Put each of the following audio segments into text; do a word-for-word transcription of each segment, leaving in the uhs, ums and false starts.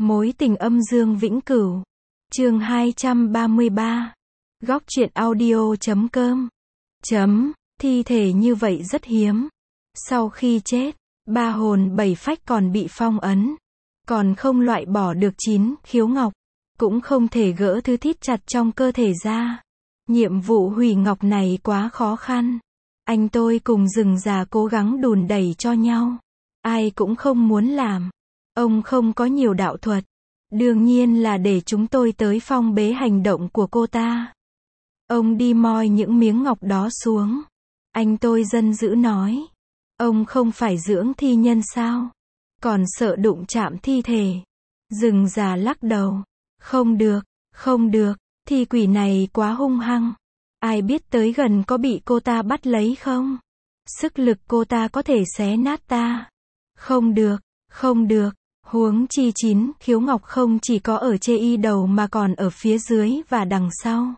Mối tình âm dương vĩnh cửu. Chương hai trăm ba mươi ba. Góc truyện audio chấm com. Chấm, thi thể như vậy rất hiếm. Sau khi chết, ba hồn bảy phách còn bị phong ấn. Còn không loại bỏ được chín khiếu ngọc. Cũng không thể gỡ thứ thít chặt trong cơ thể ra. Nhiệm vụ hủy ngọc này quá khó khăn. Anh tôi cùng rừng già cố gắng đùn đẩy cho nhau. Ai cũng không muốn làm. Ông không có nhiều đạo thuật. Đương nhiên là để chúng tôi tới phong bế hành động của cô ta. Ông đi moi những miếng ngọc đó xuống. Anh tôi giận dữ nói. Ông không phải dưỡng thi nhân sao? Còn sợ đụng chạm thi thể. Rừng già lắc đầu. Không được, không được, thi quỷ này quá hung hăng. Ai biết tới gần có bị cô ta bắt lấy không? Sức lực cô ta có thể xé nát ta. Không được, không được. Huống chi chín khiếu ngọc không chỉ có ở chê y đầu mà còn ở phía dưới và đằng sau.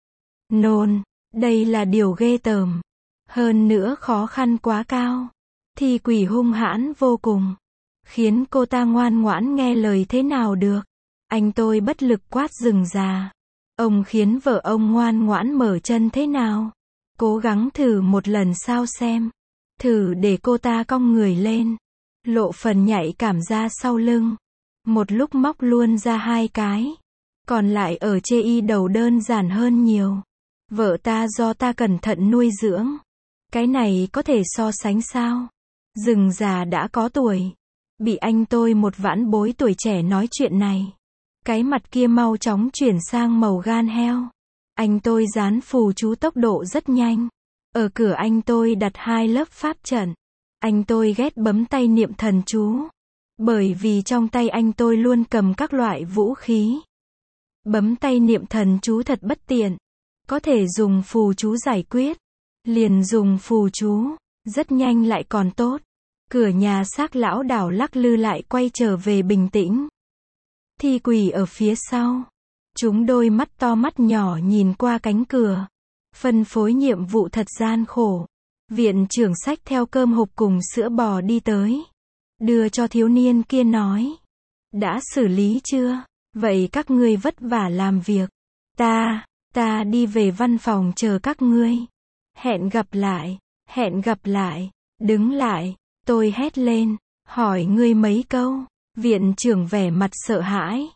Nôn, đây là điều ghê tởm. Hơn nữa khó khăn quá cao. Thi quỷ hung hãn vô cùng. Khiến cô ta ngoan ngoãn nghe lời thế nào được. Anh tôi bất lực quát rừng già. Ông khiến vợ ông ngoan ngoãn mở chân thế nào? Cố gắng thử một lần sao xem. Thử để cô ta cong người lên. Lộ phần nhạy cảm ra sau lưng. Một lúc móc luôn ra hai cái. Còn lại ở chê y đầu đơn giản hơn nhiều. Vợ ta do ta cẩn thận nuôi dưỡng. Cái này có thể so sánh sao? Rừng già đã có tuổi. Bị anh tôi một vãn bối tuổi trẻ nói chuyện này. Cái mặt kia mau chóng chuyển sang màu gan heo. Anh tôi dán phù chú tốc độ rất nhanh. Ở cửa anh tôi đặt hai lớp pháp trận. Anh tôi ghét bấm tay niệm thần chú. Bởi vì trong tay anh tôi luôn cầm các loại vũ khí. Bấm tay niệm thần chú thật bất tiện. Có thể dùng phù chú giải quyết. Liền dùng phù chú. Rất nhanh lại còn tốt. Cửa nhà xác lão đảo lắc lư lại quay trở về bình tĩnh. Thi quỷ ở phía sau. Chúng đôi mắt to mắt nhỏ nhìn qua cánh cửa. Phân phối nhiệm vụ thật gian khổ. Viện trưởng xách theo cơm hộp cùng sữa bò đi tới. Đưa cho thiếu niên kia nói. Đã xử lý chưa? Vậy các ngươi vất vả làm việc. Ta, ta đi về văn phòng chờ các ngươi. Hẹn gặp lại, hẹn gặp lại. Đứng lại, tôi hét lên. Hỏi ngươi mấy câu. Viện trưởng vẻ mặt sợ hãi.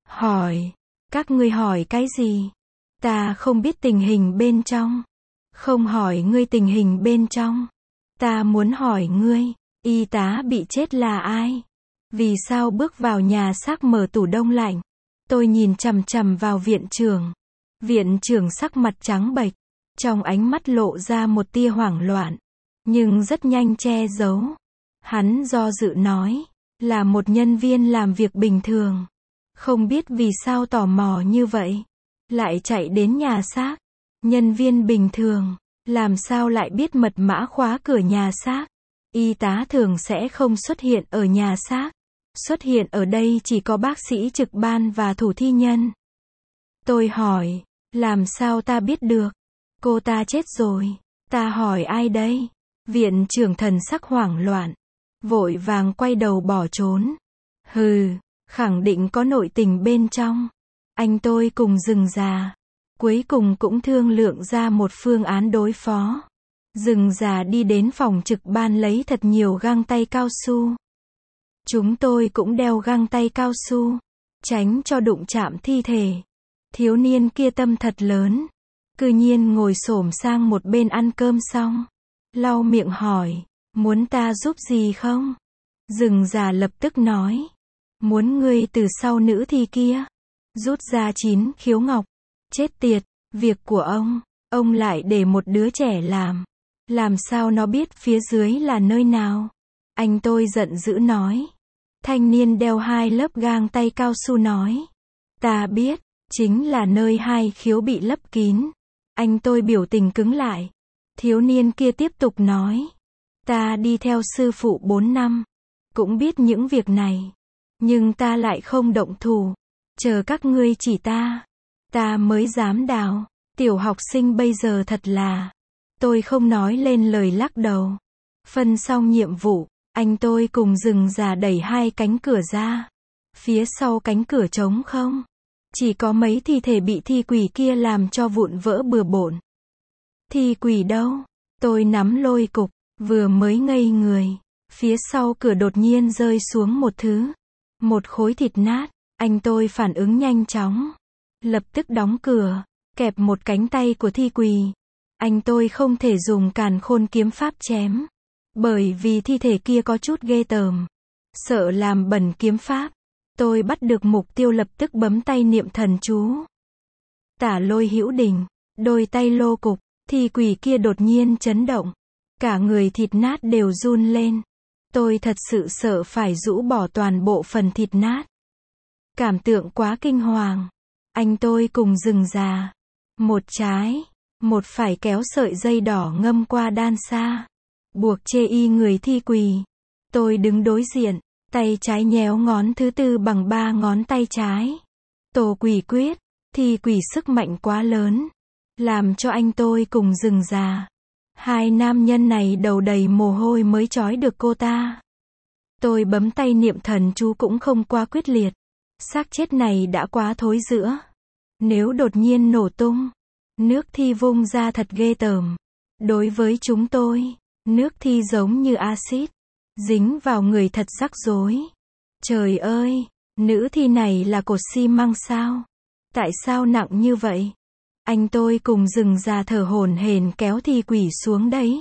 Hỏi, các ngươi hỏi cái gì? Ta không biết tình hình bên trong. Không hỏi ngươi tình hình bên trong. Ta muốn hỏi ngươi, y tá bị chết là ai? Vì sao bước vào nhà xác mở tủ đông lạnh? Tôi nhìn chằm chằm vào viện trưởng. Viện trưởng sắc mặt trắng bệch. Trong ánh mắt lộ ra một tia hoảng loạn. Nhưng rất nhanh che giấu. Hắn do dự nói. Là một nhân viên làm việc bình thường. Không biết vì sao tò mò như vậy. Lại chạy đến nhà xác. Nhân viên bình thường. Làm sao lại biết mật mã khóa cửa nhà xác. Y tá thường sẽ không xuất hiện ở nhà xác. Xuất hiện ở đây chỉ có bác sĩ trực ban và thủ thi nhân. Tôi hỏi. Làm sao ta biết được? Cô ta chết rồi. Ta hỏi ai đây? Viện trưởng thần sắc hoảng loạn. Vội vàng quay đầu bỏ trốn. Hừ, khẳng định có nội tình bên trong. Anh tôi cùng rừng già. Cuối cùng cũng thương lượng ra một phương án đối phó. Rừng già đi đến phòng trực ban lấy thật nhiều găng tay cao su. Chúng tôi cũng đeo găng tay cao su. Tránh cho đụng chạm thi thể. Thiếu niên kia tâm thật lớn. Cư nhiên ngồi xổm sang một bên ăn cơm xong. Lau miệng hỏi. Muốn ta giúp gì không? Rừng già lập tức nói. Muốn ngươi từ sau nữ thi kia. Rút ra chín khiếu ngọc. Chết tiệt, việc của ông. Ông lại để một đứa trẻ làm. Làm sao nó biết phía dưới là nơi nào? Anh tôi giận dữ nói. Thanh niên đeo hai lớp gang tay cao su nói. Ta biết, chính là nơi hai khiếu bị lấp kín. Anh tôi biểu tình cứng lại. Thiếu niên kia tiếp tục nói. Ta đi theo sư phụ bốn năm. Cũng biết những việc này. Nhưng ta lại không động thủ. Chờ các ngươi chỉ ta. Ta mới dám đào. Tiểu học sinh bây giờ thật là. Tôi không nói lên lời lắc đầu. Phân xong nhiệm vụ. Anh tôi cùng rừng già đẩy hai cánh cửa ra. Phía sau cánh cửa trống không. Chỉ có mấy thi thể bị thi quỷ kia làm cho vụn vỡ bừa bộn. Thi quỷ đâu? Tôi nắm lôi cục, vừa mới ngây người. Phía sau cửa đột nhiên rơi xuống một thứ. Một khối thịt nát. Anh tôi phản ứng nhanh chóng. Lập tức đóng cửa, kẹp một cánh tay của thi quỷ. Anh tôi không thể dùng càn khôn kiếm pháp chém. Bởi vì thi thể kia có chút ghê tởm. Sợ làm bẩn kiếm pháp. Tôi bắt được mục tiêu lập tức bấm tay niệm thần chú. Tả Lôi Hữu Đình, đôi tay lô cục, thi quỷ kia đột nhiên chấn động. Cả người thịt nát đều run lên. Tôi thật sự sợ phải rũ bỏ toàn bộ phần thịt nát. Cảm tượng quá kinh hoàng. Anh tôi cùng rừng già. Một trái, một phải kéo sợi dây đỏ ngâm qua đan xa. Buộc chê y người thi quỷ. Tôi đứng đối diện, tay trái nhéo ngón thứ tư bằng ba ngón tay trái. Tổ quỷ quyết, thi quỷ sức mạnh quá lớn. Làm cho anh tôi cùng rừng già. Hai nam nhân này đầu đầy mồ hôi mới trói được cô ta. Tôi bấm tay niệm thần chú cũng không quá quyết liệt. Xác chết này đã quá thối rữa. Nếu đột nhiên nổ tung, nước thi vung ra thật ghê tởm. Đối với chúng tôi, nước thi giống như axit, dính vào người thật rắc rối. Trời ơi, nữ thi này là cột xi măng sao? Tại sao nặng như vậy? Anh tôi cùng rừng già thở hổn hển kéo thi quỷ xuống đấy.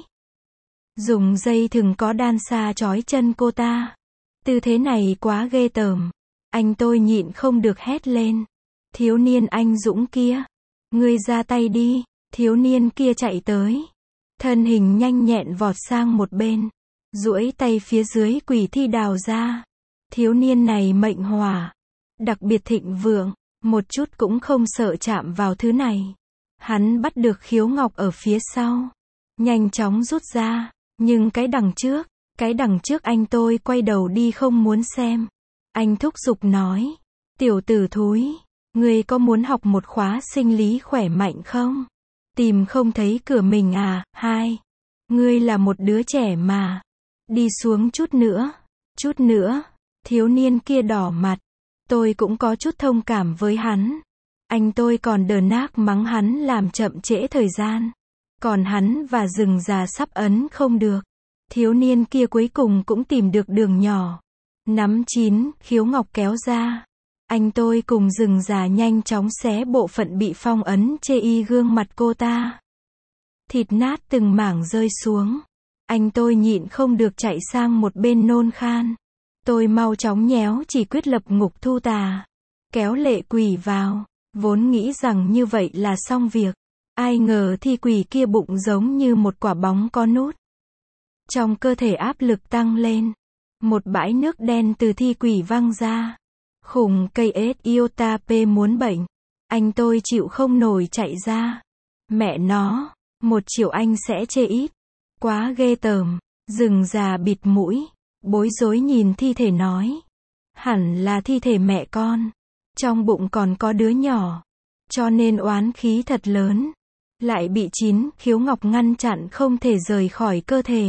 Dùng dây thừng có đan xa trói chân cô ta. Tư thế này quá ghê tởm. Anh tôi nhịn không được hét lên. Thiếu niên anh dũng kia. Ngươi ra tay đi. Thiếu niên kia chạy tới. Thân hình nhanh nhẹn vọt sang một bên. Duỗi tay phía dưới quỷ thi đào ra. Thiếu niên này mệnh hỏa. Đặc biệt thịnh vượng. Một chút cũng không sợ chạm vào thứ này. Hắn bắt được khiếu ngọc ở phía sau. Nhanh chóng rút ra. Nhưng cái đằng trước. Cái đằng trước anh tôi quay đầu đi không muốn xem. Anh thúc giục nói. Tiểu tử thúi. Ngươi có muốn học một khóa sinh lý khỏe mạnh không? Tìm không thấy cửa mình à? Hai. Ngươi là một đứa trẻ mà. Đi xuống chút nữa. Chút nữa. Thiếu niên kia đỏ mặt. Tôi cũng có chút thông cảm với hắn. Anh tôi còn đờ nác mắng hắn làm chậm trễ thời gian. Còn hắn và rừng già sắp ấn không được. Thiếu niên kia cuối cùng cũng tìm được đường nhỏ. Nắm chín, khiếu ngọc kéo ra. Anh tôi cùng rừng già nhanh chóng xé bộ phận bị phong ấn chê y gương mặt cô ta. Thịt nát từng mảng rơi xuống. Anh tôi nhịn không được chạy sang một bên nôn khan. Tôi mau chóng nhéo chỉ quyết lập ngục thu tà. Kéo lệ quỷ vào. Vốn nghĩ rằng như vậy là xong việc. Ai ngờ thi quỷ kia bụng giống như một quả bóng có nút. Trong cơ thể áp lực tăng lên. Một bãi nước đen từ thi quỷ văng ra. Khủng cây ết iota P muốn bệnh. Anh tôi chịu không nổi chạy ra. Mẹ nó, một triệu anh sẽ chê ít. Quá ghê tởm. Rừng già bịt mũi. Bối rối nhìn thi thể nói. Hẳn là thi thể mẹ con. Trong bụng còn có đứa nhỏ. Cho nên oán khí thật lớn. Lại bị chín khiếu ngọc ngăn chặn không thể rời khỏi cơ thể.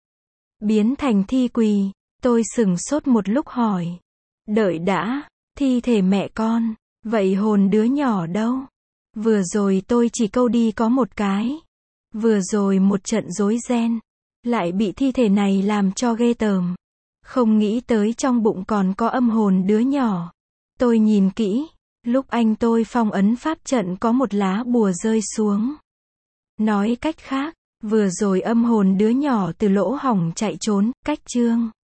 Biến thành thi quỷ. Tôi sửng sốt một lúc hỏi. Đợi đã, thi thể mẹ con. Vậy hồn đứa nhỏ đâu? Vừa rồi tôi chỉ câu đi có một cái. Vừa rồi một trận rối ren. Lại bị thi thể này làm cho ghê tởm. Không nghĩ tới trong bụng còn có âm hồn đứa nhỏ. Tôi nhìn kỹ. Lúc anh tôi phong ấn pháp trận có một lá bùa rơi xuống. Nói cách khác, vừa rồi âm hồn đứa nhỏ từ lỗ hổng chạy trốn, cách chương.